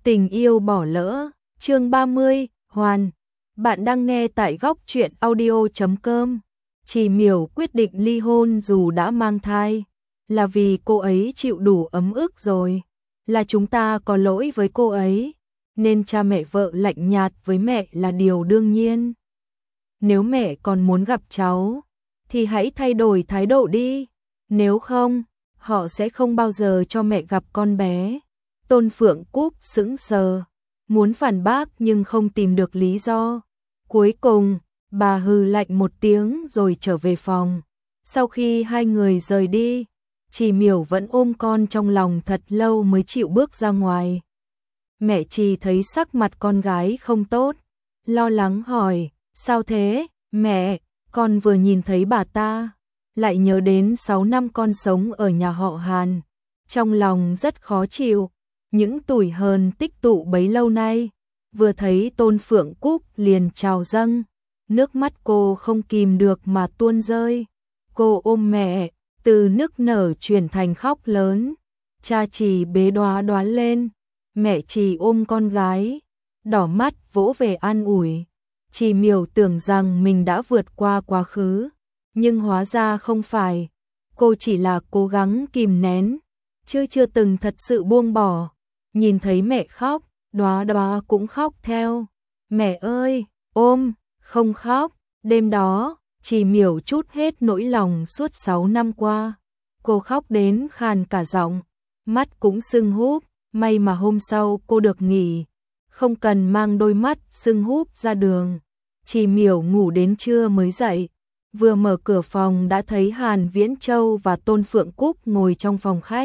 Tình yêu bỏ lỡ, chương 30, Hoàn. Bạn đang nghe tại góc truyện audio.com. Chị Miểu quyết định ly hôn dù đã mang thai, là vì cô ấy chịu đủ ấm ức rồi, là chúng ta có lỗi với cô ấy, nên cha mẹ vợ lạnh nhạt với mẹ là điều đương nhiên. Nếu mẹ còn muốn gặp cháu, thì hãy thay đổi thái độ đi, nếu không, họ sẽ không bao giờ cho mẹ gặp con bé. Tôn Phượng Cúc sững sờ, muốn phản bác nhưng không tìm được lý do. Cuối cùng, bà hừ lạnh một tiếng rồi trở về phòng. Sau khi hai người rời đi, chị Miểu vẫn ôm con trong lòng thật lâu mới chịu bước ra ngoài. Mẹ chị thấy sắc mặt con gái không tốt, lo lắng hỏi, sao thế, mẹ, con vừa nhìn thấy bà ta, lại nhớ đến 6 năm con sống ở nhà họ Hàn. Trong lòng rất khó chịu, những tủi hờn tích tụ bấy lâu nay, vừa thấy Tôn Phượng Cúc liền trào dâng, nước mắt cô không kìm được mà tuôn rơi. Cô ôm mẹ, từ nức nở chuyển thành khóc lớn. Cha chị bế Đoá Đoá lên, mẹ chị ôm con gái, đỏ mắt vỗ về an ủi. Chị Miểu tưởng rằng mình đã vượt qua quá khứ, nhưng hóa ra không phải. Cô chỉ là cố gắng kìm nén, chứ chưa từng thật sự buông bỏ. Nhìn thấy mẹ khóc, Đoá Đoá cũng khóc theo. Mẹ ơi, ôm, không khóc. Đêm đó, chị Miểu trút hết nỗi lòng suốt 6 năm qua. Cô khóc đến khàn cả giọng, mắt cũng sưng húp. May mà hôm sau cô được nghỉ, không cần mang đôi mắt sưng húp ra đường. Chị Miểu ngủ đến trưa mới dậy, vừa mở cửa phòng đã thấy Hàn Viễn Châu và Tôn Phượng Cúc ngồi trong phòng khách.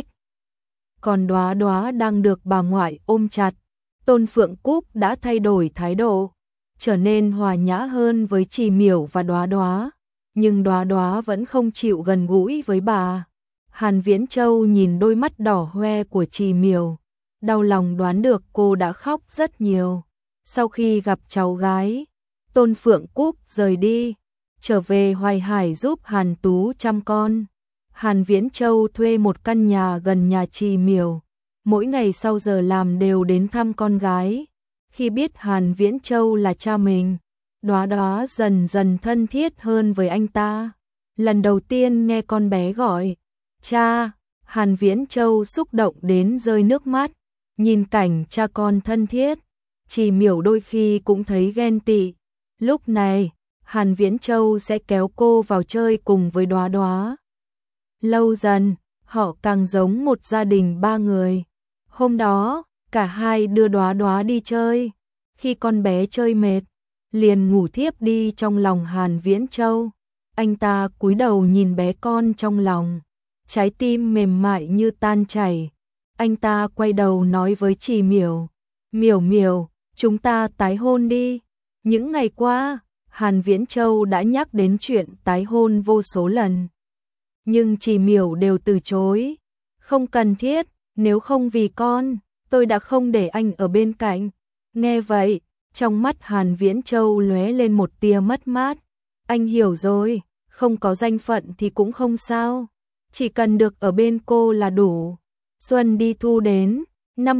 Còn Đoá Đoá đang được bà ngoại ôm chặt. Tôn Phượng Cúc đã thay đổi thái độ, trở nên hòa nhã hơn với chị Miểu và Đoá Đoá, nhưng Đoá Đoá vẫn không chịu gần gũi với bà. Hàn Viễn Châu nhìn đôi mắt đỏ hoe của chị Miểu, đau lòng đoán được cô đã khóc rất nhiều. Sau khi gặp cháu gái, Tôn Phượng Cúc rời đi, trở về Hoài Hải giúp Hàn Tú chăm con. Hàn Viễn Châu thuê một căn nhà gần nhà chị Miểu, mỗi ngày sau giờ làm đều đến thăm con gái. Khi biết Hàn Viễn Châu là cha mình, Đoá Đoá dần dần thân thiết hơn với anh ta. Lần đầu tiên nghe con bé gọi cha, Hàn Viễn Châu xúc động đến rơi nước mắt. Nhìn cảnh cha con thân thiết, chị Miểu đôi khi cũng thấy ghen tị. Lúc này, Hàn Viễn Châu sẽ kéo cô vào chơi cùng với Đoá Đoá. Lâu dần, họ càng giống một gia đình 3 người. Hôm đó, cả hai đưa Đoá Đoá đi chơi. Khi con bé chơi mệt, liền ngủ thiếp đi trong lòng Hàn Viễn Châu. Anh ta cúi đầu nhìn bé con trong lòng, trái tim mềm mại như tan chảy. Anh ta quay đầu nói với chị Miểu, Miểu Miểu, chúng ta tái hôn đi. Những ngày qua, Hàn Viễn Châu đã nhắc đến chuyện tái hôn vô số lần, nhưng chị Miểu đều từ chối. Không cần thiết, nếu không vì con, tôi đã không để anh ở bên cạnh. Nghe vậy, trong mắt Hàn Viễn Châu lóe lên một tia mất mát. Anh hiểu rồi, không có danh phận thì cũng không sao, chỉ cần được ở bên cô là đủ. Xuân đi thu đến, năm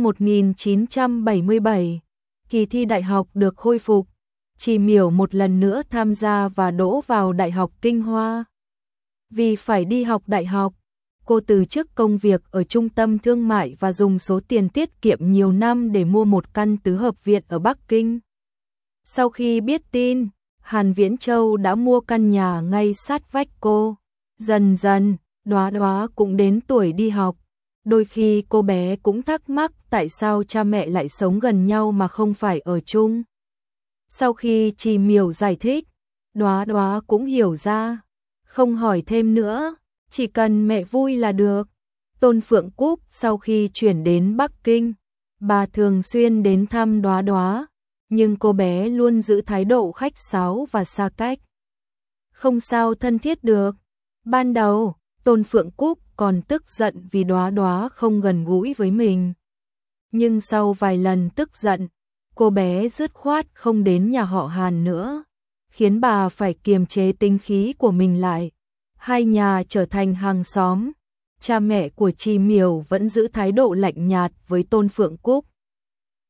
1977, kỳ thi đại học được khôi phục. Chị Miểu một lần nữa tham gia và đỗ vào Đại học Kinh Hoa. Vì phải đi học đại học, cô từ chức công việc ở trung tâm thương mại và dùng số tiền tiết kiệm nhiều năm để mua một căn tứ hợp viện ở Bắc Kinh. Sau khi biết tin, Hàn Viễn Châu đã mua căn nhà ngay sát vách cô. Dần dần, Đoá Đoá cũng đến tuổi đi học. Đôi khi cô bé cũng thắc mắc tại sao cha mẹ lại sống gần nhau mà không phải ở chung. Sau khi chị Miểu giải thích, Đoá Đoá cũng hiểu ra, không hỏi thêm nữa, chỉ cần mẹ vui là được. Tôn Phượng Cúc sau khi chuyển đến Bắc Kinh, bà thường xuyên đến thăm Đoá Đoá, nhưng cô bé luôn giữ thái độ khách sáo và xa cách, không sao thân thiết được. Ban đầu, Tôn Phượng Cúc còn tức giận vì Đoá Đoá không gần gũi với mình. Nhưng sau vài lần tức giận, cô bé dứt khoát không đến nhà họ Hàn nữa, khiến bà phải kiềm chế tính khí của mình lại. Hai nhà trở thành hàng xóm. Cha mẹ của chị Miểu vẫn giữ thái độ lạnh nhạt với Tôn Phượng Cúc.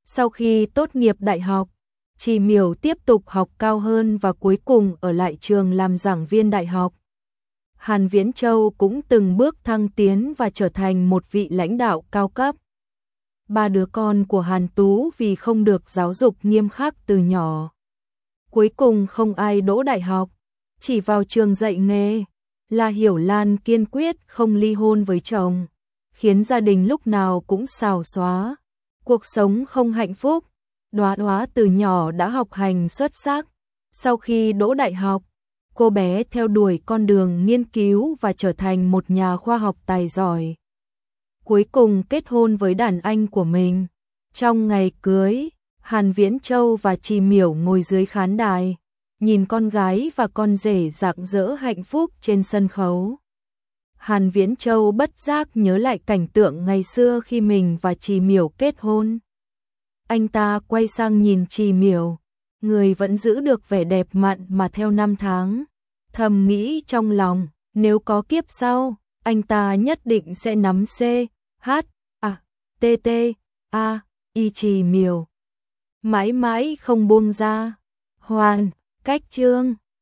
Sau khi tốt nghiệp đại học, Trì Miểu tiếp tục học cao hơn và cuối cùng ở lại trường làm giảng viên đại học. Hàn Viễn Châu cũng từng bước thăng tiến và trở thành một vị lãnh đạo cao cấp. Ba đứa con của Hàn Tú vì không được giáo dục nghiêm khắc từ nhỏ, cuối cùng không ai đỗ đại học, chỉ vào trường dạy nghề. La Hiểu Lan kiên quyết không ly hôn với chồng, khiến gia đình lúc nào cũng xào xóa, cuộc sống không hạnh phúc. Đóa Đóa từ nhỏ đã học hành xuất sắc, sau khi đỗ đại học, cô bé theo đuổi con đường nghiên cứu và trở thành một nhà khoa học tài giỏi. Cuối cùng kết hôn với đàn anh của mình. Trong ngày cưới, Hàn Viễn Châu và Trì Miểu ngồi dưới khán đài, nhìn con gái và con rể rạng rỡ hạnh phúc trên sân khấu. Hàn Viễn Châu bất giác nhớ lại cảnh tượng ngày xưa khi mình và Trì Miểu kết hôn. Anh ta quay sang nhìn Trì Miểu, người vẫn giữ được vẻ đẹp mặn mà theo năm tháng. Thầm nghĩ trong lòng, nếu có kiếp sau, anh ta nhất định sẽ nắm C, H, A, T, T, A, Y Trì Miểu, mãi mãi không buông ra. Hoàn, cách chương